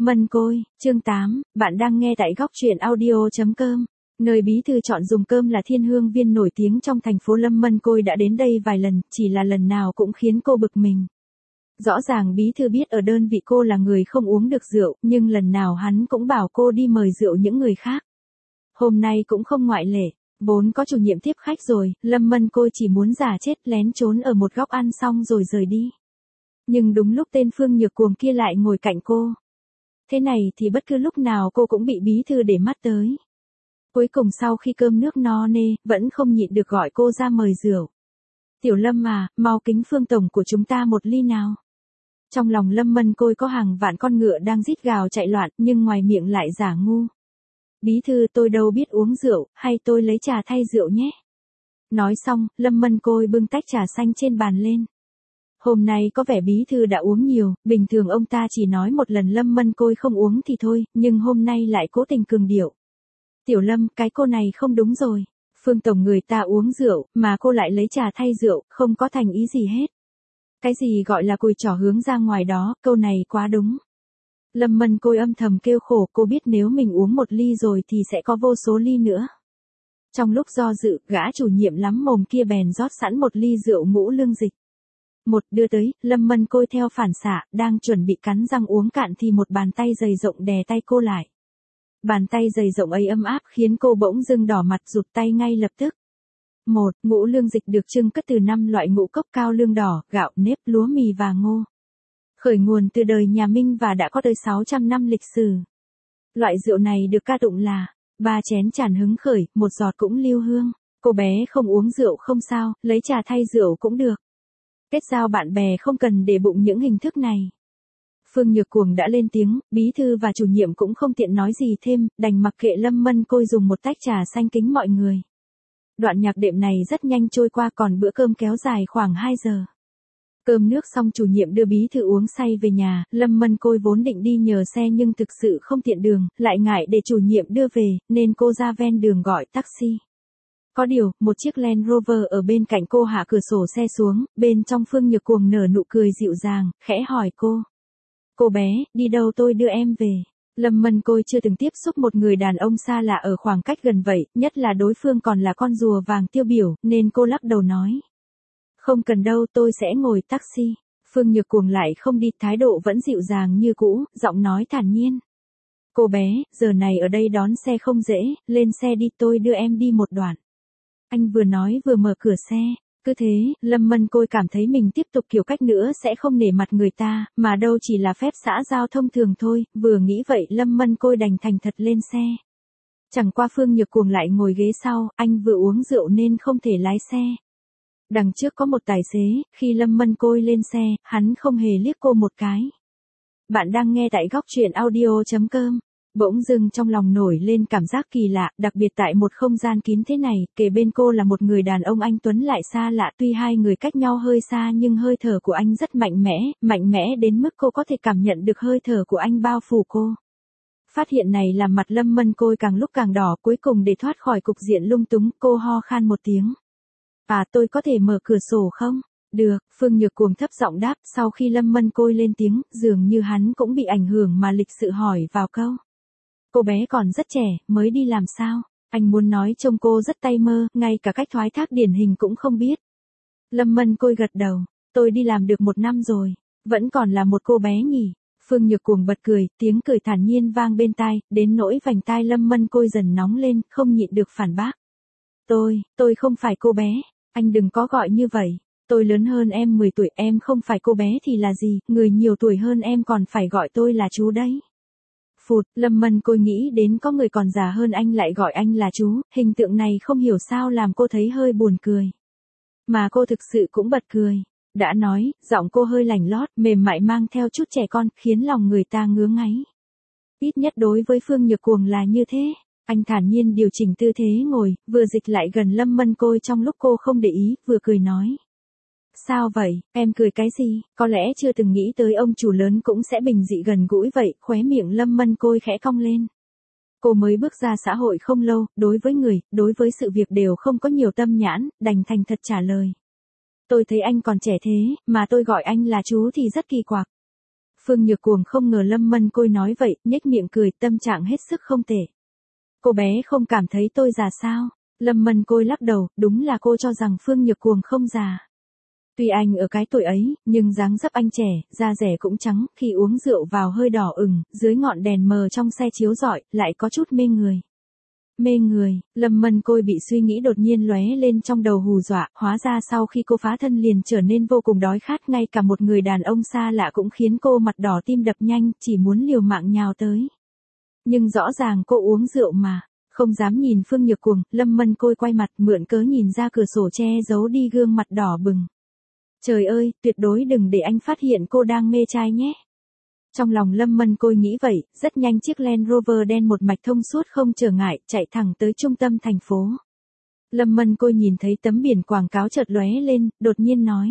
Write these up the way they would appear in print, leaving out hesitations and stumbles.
Mân Côi, chương 8, bạn đang nghe tại góc truyện audio.com. Nơi bí thư chọn dùng cơm là Thiên Hương Viên nổi tiếng trong thành phố Lâm. Mân Côi đã đến đây vài lần, chỉ là lần nào cũng khiến cô bực mình. Rõ ràng bí thư biết ở đơn vị cô là người không uống được rượu, nhưng lần nào hắn cũng bảo cô đi mời rượu những người khác. Hôm nay cũng không ngoại lệ, vốn có chủ nhiệm tiếp khách rồi, Lâm Mân Côi chỉ muốn giả chết lén trốn ở một góc ăn xong rồi rời đi. Nhưng đúng lúc tên Phương Nhược Cuồng kia lại ngồi cạnh cô. Thế này thì bất cứ lúc nào cô cũng bị bí thư để mắt tới. Cuối cùng sau khi cơm nước no nê, vẫn không nhịn được gọi cô ra mời rượu. Tiểu Lâm à, mau kính Phương tổng của chúng ta một ly nào. Trong lòng Lâm Mân Côi có hàng vạn con ngựa đang rít gào chạy loạn, nhưng ngoài miệng lại giả ngu. Bí thư, tôi đâu biết uống rượu, hay tôi lấy trà thay rượu nhé. Nói xong, Lâm Mân Côi bưng tách trà xanh trên bàn lên. Hôm nay có vẻ bí thư đã uống nhiều, bình thường ông ta chỉ nói một lần Lâm Mân Côi không uống thì thôi, nhưng hôm nay lại cố tình cường điệu. Tiểu Lâm, cái cô này không đúng rồi. Phương tổng người ta uống rượu, mà cô lại lấy trà thay rượu, không có thành ý gì hết. Cái gì gọi là cùi trỏ hướng ra ngoài đó, câu này quá đúng. Lâm Mân Côi âm thầm kêu khổ, cô biết nếu mình uống một ly rồi thì sẽ có vô số ly nữa. Trong lúc do dự, gã chủ nhiệm lắm mồm kia bèn rót sẵn một ly rượu ngũ lương dịch. Một đưa tới, Lâm Mân Côi theo phản xạ, đang chuẩn bị cắn răng uống cạn thì một bàn tay dày rộng đè tay cô lại. Bàn tay dày rộng ấy ấm áp khiến cô bỗng dưng đỏ mặt rụt tay ngay lập tức. Một, ngũ lương dịch được trưng cất từ 5 loại ngũ cốc cao lương đỏ, gạo, nếp, lúa mì và ngô. Khởi nguồn từ đời nhà Minh và đã có tới 600 năm lịch sử. Loại rượu này được ca tụng là 3 chén tràn hứng khởi, 1 giọt cũng lưu hương. Cô bé không uống rượu không sao, lấy trà thay rượu cũng được. Kết giao bạn bè không cần để bụng những hình thức này. Phương Nhược Cuồng đã lên tiếng, bí thư và chủ nhiệm cũng không tiện nói gì thêm, đành mặc kệ Lâm Mân Côi dùng một tách trà xanh kính mọi người. Đoạn nhạc đệm này rất nhanh trôi qua, còn bữa cơm kéo dài khoảng 2 giờ. Cơm nước xong chủ nhiệm đưa bí thư uống say về nhà, Lâm Mân Côi vốn định đi nhờ xe nhưng thực sự không tiện đường, lại ngại để chủ nhiệm đưa về, nên cô ra ven đường gọi taxi. Có điều, một chiếc Land Rover ở bên cạnh cô hạ cửa sổ xe xuống, bên trong Phương Nhược Cuồng nở nụ cười dịu dàng, khẽ hỏi cô. Cô bé, đi đâu tôi đưa em về. Lâm Mân Côi chưa từng tiếp xúc một người đàn ông xa lạ ở khoảng cách gần vậy, nhất là đối phương còn là con rùa vàng tiêu biểu, nên cô lắc đầu nói. Không cần đâu, tôi sẽ ngồi taxi. Phương Nhược Cuồng lại không đi, thái độ vẫn dịu dàng như cũ, giọng nói thản nhiên. Cô bé, giờ này ở đây đón xe không dễ, lên xe đi, tôi đưa em đi một đoạn. Anh vừa nói vừa mở cửa xe. Cứ thế, Lâm Mân Côi cảm thấy mình tiếp tục kiểu cách nữa sẽ không nể mặt người ta, mà đâu chỉ là phép xã giao thông thường thôi, vừa nghĩ vậy Lâm Mân Côi đành thành thật lên xe. Chẳng qua Phương Nhược Cuồng lại ngồi ghế sau, anh vừa uống rượu nên không thể lái xe. Đằng trước có một tài xế, khi Lâm Mân Côi lên xe, hắn không hề liếc cô một cái. Bạn đang nghe tại góc truyện audio.com. Bỗng dưng trong lòng nổi lên cảm giác kỳ lạ, đặc biệt tại một không gian kín thế này, kề bên cô là một người đàn ông anh tuấn lại xa lạ, tuy hai người cách nhau hơi xa nhưng hơi thở của anh rất mạnh mẽ đến mức cô có thể cảm nhận được hơi thở của anh bao phủ cô. Phát hiện này làm mặt Lâm Mân Côi càng lúc càng đỏ, cuối cùng để thoát khỏi cục diện lung túng, cô ho khan một tiếng. À, tôi có thể mở cửa sổ không? Được, Phương Nhược Cuồng thấp giọng đáp, sau khi Lâm Mân Côi lên tiếng, dường như hắn cũng bị ảnh hưởng mà lịch sự hỏi vào câu. Cô bé còn rất trẻ, mới đi làm sao? Anh muốn nói trông cô rất tay mơ, ngay cả cách thoái thác điển hình cũng không biết. Lâm Mân Côi gật đầu, tôi đi làm được 1 năm rồi, vẫn còn là một cô bé nhỉ. Phương Nhược Cuồng bật cười, tiếng cười thản nhiên vang bên tai, đến nỗi vành tai Lâm Mân Côi dần nóng lên, không nhịn được phản bác. Tôi không phải cô bé, anh đừng có gọi như vậy. Tôi lớn hơn em 10 tuổi, em không phải cô bé thì là gì, người nhiều tuổi hơn em còn phải gọi tôi là chú đấy. Phụt, Lâm Mân Côi nghĩ đến có người còn già hơn anh lại gọi anh là chú, hình tượng này không hiểu sao làm cô thấy hơi buồn cười. Mà cô thực sự cũng bật cười. Đã nói, giọng cô hơi lành lót, mềm mại mang theo chút trẻ con, khiến lòng người ta ngứa ngáy. Ít nhất đối với Phương Nhược Cuồng là như thế. Anh thản nhiên điều chỉnh tư thế ngồi, vừa dịch lại gần Lâm Mân Côi trong lúc cô không để ý, vừa cười nói. Sao vậy, em cười cái gì, có lẽ chưa từng nghĩ tới ông chủ lớn cũng sẽ bình dị gần gũi vậy, khóe miệng Lâm Mân Côi khẽ cong lên. Cô mới bước ra xã hội không lâu, đối với người, đối với sự việc đều không có nhiều tâm nhãn, đành thành thật trả lời. Tôi thấy anh còn trẻ thế, mà tôi gọi anh là chú thì rất kỳ quặc. Phương Nhược Cuồng không ngờ Lâm Mân Côi nói vậy, nhếch miệng cười, tâm trạng hết sức không tệ. Cô bé không cảm thấy tôi già sao? Lâm Mân Côi lắc đầu, đúng là cô cho rằng Phương Nhược Cuồng không già. Tuy anh ở cái tuổi ấy, nhưng dáng dấp anh trẻ, da dẻ cũng trắng, khi uống rượu vào hơi đỏ ửng, dưới ngọn đèn mờ trong xe chiếu rọi, lại có chút mê người. Mê người, Lâm Mân Côi bị suy nghĩ đột nhiên lóe lên trong đầu hù dọa, hóa ra sau khi cô phá thân liền trở nên vô cùng đói khát, ngay cả một người đàn ông xa lạ cũng khiến cô mặt đỏ tim đập nhanh, chỉ muốn liều mạng nhào tới. Nhưng rõ ràng cô uống rượu mà. Không dám nhìn Phương Nhược Cuồng, Lâm Mân Côi quay mặt mượn cớ nhìn ra cửa sổ che giấu đi gương mặt đỏ bừng. Trời ơi, tuyệt đối đừng để anh phát hiện cô đang mê trai nhé. Trong lòng Lâm Mân Côi nghĩ vậy, rất nhanh chiếc Land Rover đen một mạch thông suốt không trở ngại, chạy thẳng tới trung tâm thành phố. Lâm Mân Côi nhìn thấy tấm biển quảng cáo chợt lóe lên, đột nhiên nói.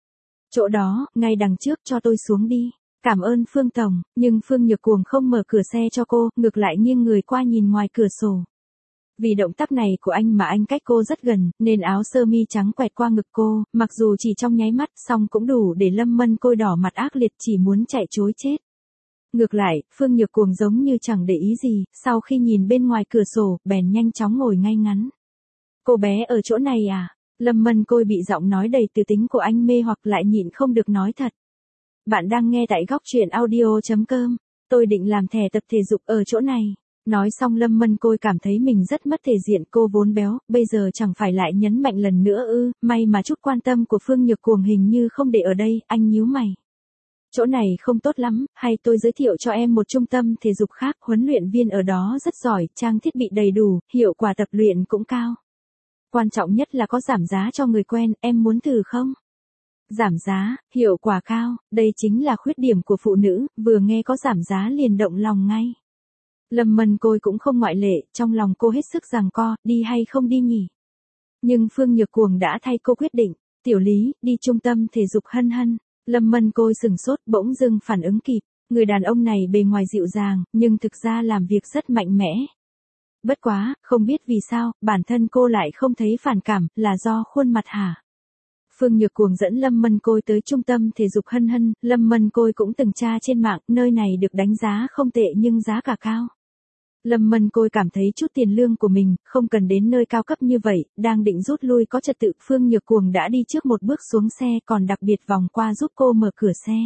Chỗ đó, ngay đằng trước, cho tôi xuống đi. Cảm ơn Phương Tổng, nhưng Phương Nhược Cuồng không mở cửa xe cho cô, ngược lại nghiêng người qua nhìn ngoài cửa sổ. Vì động tác này của anh mà anh cách cô rất gần, nên áo sơ mi trắng quẹt qua ngực cô, mặc dù chỉ trong nháy mắt, song cũng đủ để Lâm Mân Côi đỏ mặt ác liệt chỉ muốn chạy trối chết. Ngược lại, Phương Nhược Cuồng giống như chẳng để ý gì, sau khi nhìn bên ngoài cửa sổ, bèn nhanh chóng ngồi ngay ngắn. Cô bé ở chỗ này à? Lâm Mân Côi bị giọng nói đầy tư tính của anh mê hoặc lại nhịn không được nói thật. Bạn đang nghe tại góc truyện audio.com. Tôi định làm thẻ tập thể dục ở chỗ này. Nói xong Lâm Mân Côi cảm thấy mình rất mất thể diện, cô vốn béo, bây giờ chẳng phải lại nhấn mạnh lần nữa ư? May mà chút quan tâm của Phương Nhược Cuồng hình như không để ở đây, anh nhíu mày. Chỗ này không tốt lắm, hay tôi giới thiệu cho em một trung tâm thể dục khác, huấn luyện viên ở đó rất giỏi, trang thiết bị đầy đủ, hiệu quả tập luyện cũng cao. Quan trọng nhất là có giảm giá cho người quen, em muốn thử không? Giảm giá, hiệu quả cao, đây chính là khuyết điểm của phụ nữ, vừa nghe có giảm giá liền động lòng ngay. Lâm Mân Côi cũng không ngoại lệ, trong lòng cô hết sức giằng co, đi hay không đi nhỉ? Nhưng Phương Nhược Cuồng đã thay cô quyết định, Tiểu Lý, đi trung tâm thể dục Hân Hân. Lâm Mân Côi sừng sốt, bỗng dưng phản ứng kịp, người đàn ông này bề ngoài dịu dàng, nhưng thực ra làm việc rất mạnh mẽ. Bất quá, không biết vì sao, bản thân cô lại không thấy phản cảm, là do khuôn mặt hả? Phương Nhược Cuồng dẫn Lâm Mân Côi tới trung tâm thể dục Hân Hân, Lâm Mân Côi cũng từng tra trên mạng, nơi này được đánh giá không tệ nhưng giá cả cao. Lâm Mân Côi cảm thấy chút tiền lương của mình, không cần đến nơi cao cấp như vậy, đang định rút lui có trật tự, Phương Nhược Cuồng đã đi trước một bước xuống xe còn đặc biệt vòng qua giúp cô mở cửa xe.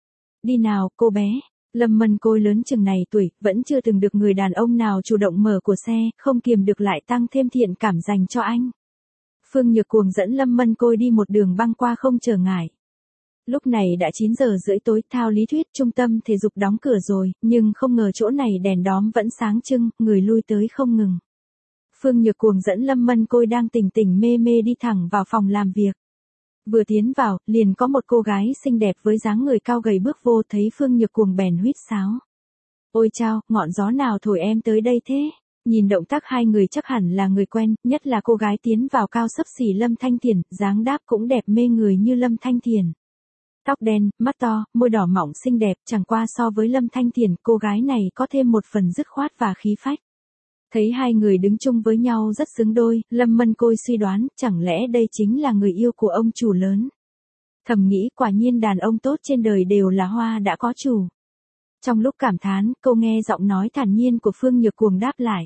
Đi nào, cô bé. Lâm Mân Côi lớn chừng này tuổi, vẫn chưa từng được người đàn ông nào chủ động mở của xe, không kiềm được lại tăng thêm thiện cảm dành cho anh. Phương Nhược Cuồng dẫn Lâm Mân Côi đi một đường băng qua không trở ngại. Lúc này đã 9 giờ rưỡi tối, theo lý thuyết trung tâm thể dục đóng cửa rồi, nhưng không ngờ chỗ này đèn đóm vẫn sáng trưng, người lui tới không ngừng. Phương Nhược Cuồng dẫn Lâm Mân Côi đang tỉnh tỉnh mê mê đi thẳng vào phòng làm việc. Vừa tiến vào, liền có một cô gái xinh đẹp với dáng người cao gầy bước vô, thấy Phương Nhược Cuồng bèn huýt sáo. Ôi chao, ngọn gió nào thổi em tới đây thế? Nhìn động tác hai người chắc hẳn là người quen, nhất là cô gái tiến vào cao xấp xỉ Lâm Thanh Thiền, dáng đáp cũng đẹp mê người như Lâm Thanh Thiền. Tóc đen, mắt to, môi đỏ mọng xinh đẹp, chẳng qua so với Lâm Thanh Thiền, cô gái này có thêm một phần dứt khoát và khí phách. Thấy hai người đứng chung với nhau rất xứng đôi, Lâm Mân Côi suy đoán, chẳng lẽ đây chính là người yêu của ông chủ lớn. Thầm nghĩ quả nhiên đàn ông tốt trên đời đều là hoa đã có chủ. Trong lúc cảm thán, cô nghe giọng nói thản nhiên của Phương Nhược Cuồng đáp lại.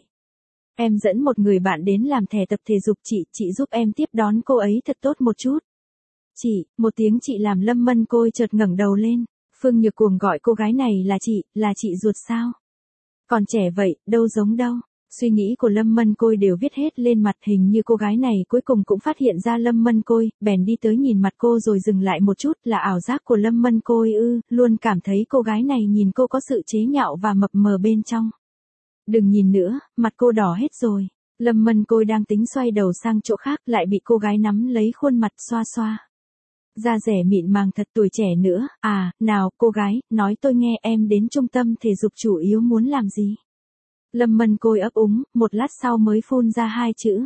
Em dẫn một người bạn đến làm thẻ tập thể dục, chị giúp em tiếp đón cô ấy thật tốt một chút. Chị, một tiếng chị làm Lâm Mân Côi chợt ngẩng đầu lên. Phương Nhược Cuồng gọi cô gái này là chị ruột sao? Còn trẻ vậy, đâu giống đâu. Suy nghĩ của Lâm Mân Côi đều viết hết lên mặt, hình như cô gái này cuối cùng cũng phát hiện ra Lâm Mân Côi, bèn đi tới nhìn mặt cô rồi dừng lại một chút, là ảo giác của Lâm Mân Côi ư? Luôn cảm thấy cô gái này nhìn cô có sự chế nhạo và mập mờ bên trong. Đừng nhìn nữa, mặt cô đỏ hết rồi. Lâm Mân Côi đang tính xoay đầu sang chỗ khác, lại bị cô gái nắm lấy khuôn mặt xoa xoa. Da rẻ mịn màng thật, tuổi trẻ nữa. À, nào cô gái, nói tôi nghe, em đến trung tâm thể dục chủ yếu muốn làm gì? Lâm Mân Côi ấp úng, một lát sau mới phun ra hai chữ.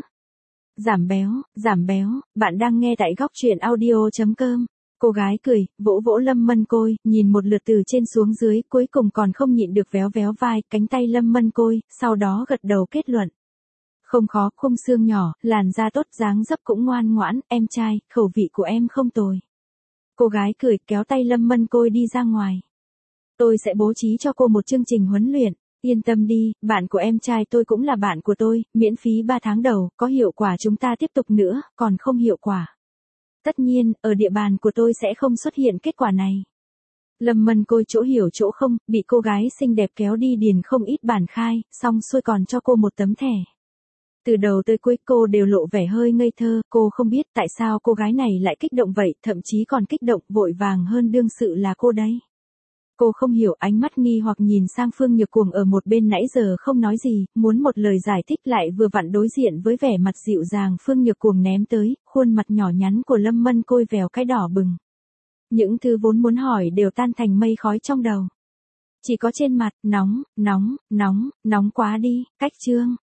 Giảm béo, bạn đang nghe tại góc truyện audio.com. Cô gái cười, vỗ vỗ Lâm Mân Côi, nhìn một lượt từ trên xuống dưới, cuối cùng còn không nhịn được véo véo vai, cánh tay Lâm Mân Côi, sau đó gật đầu kết luận. Không khó, khung xương nhỏ, làn da tốt, dáng dấp cũng ngoan ngoãn, em trai, khẩu vị của em không tồi. Cô gái cười, kéo tay Lâm Mân Côi đi ra ngoài. Tôi sẽ bố trí cho cô một chương trình huấn luyện. Yên tâm đi, bạn của em trai tôi cũng là bạn của tôi, miễn phí 3 tháng đầu, có hiệu quả chúng ta tiếp tục nữa, còn không hiệu quả. Tất nhiên, ở địa bàn của tôi sẽ không xuất hiện kết quả này. Lâm Mân Côi chỗ hiểu chỗ không, bị cô gái xinh đẹp kéo đi điền không ít bản khai, xong xuôi còn cho cô một tấm thẻ. Từ đầu tới cuối cô đều lộ vẻ hơi ngây thơ, cô không biết tại sao cô gái này lại kích động vậy, thậm chí còn kích động vội vàng hơn đương sự là cô đấy. Cô không hiểu, ánh mắt nghi hoặc nhìn sang Phương Nhược Cuồng ở một bên nãy giờ không nói gì, muốn một lời giải thích lại vừa vặn đối diện với vẻ mặt dịu dàng Phương Nhược Cuồng ném tới, khuôn mặt nhỏ nhắn của Lâm Mân Côi vèo cái đỏ bừng. Những thứ vốn muốn hỏi đều tan thành mây khói trong đầu. Chỉ có trên mặt, nóng quá đi, cách chương.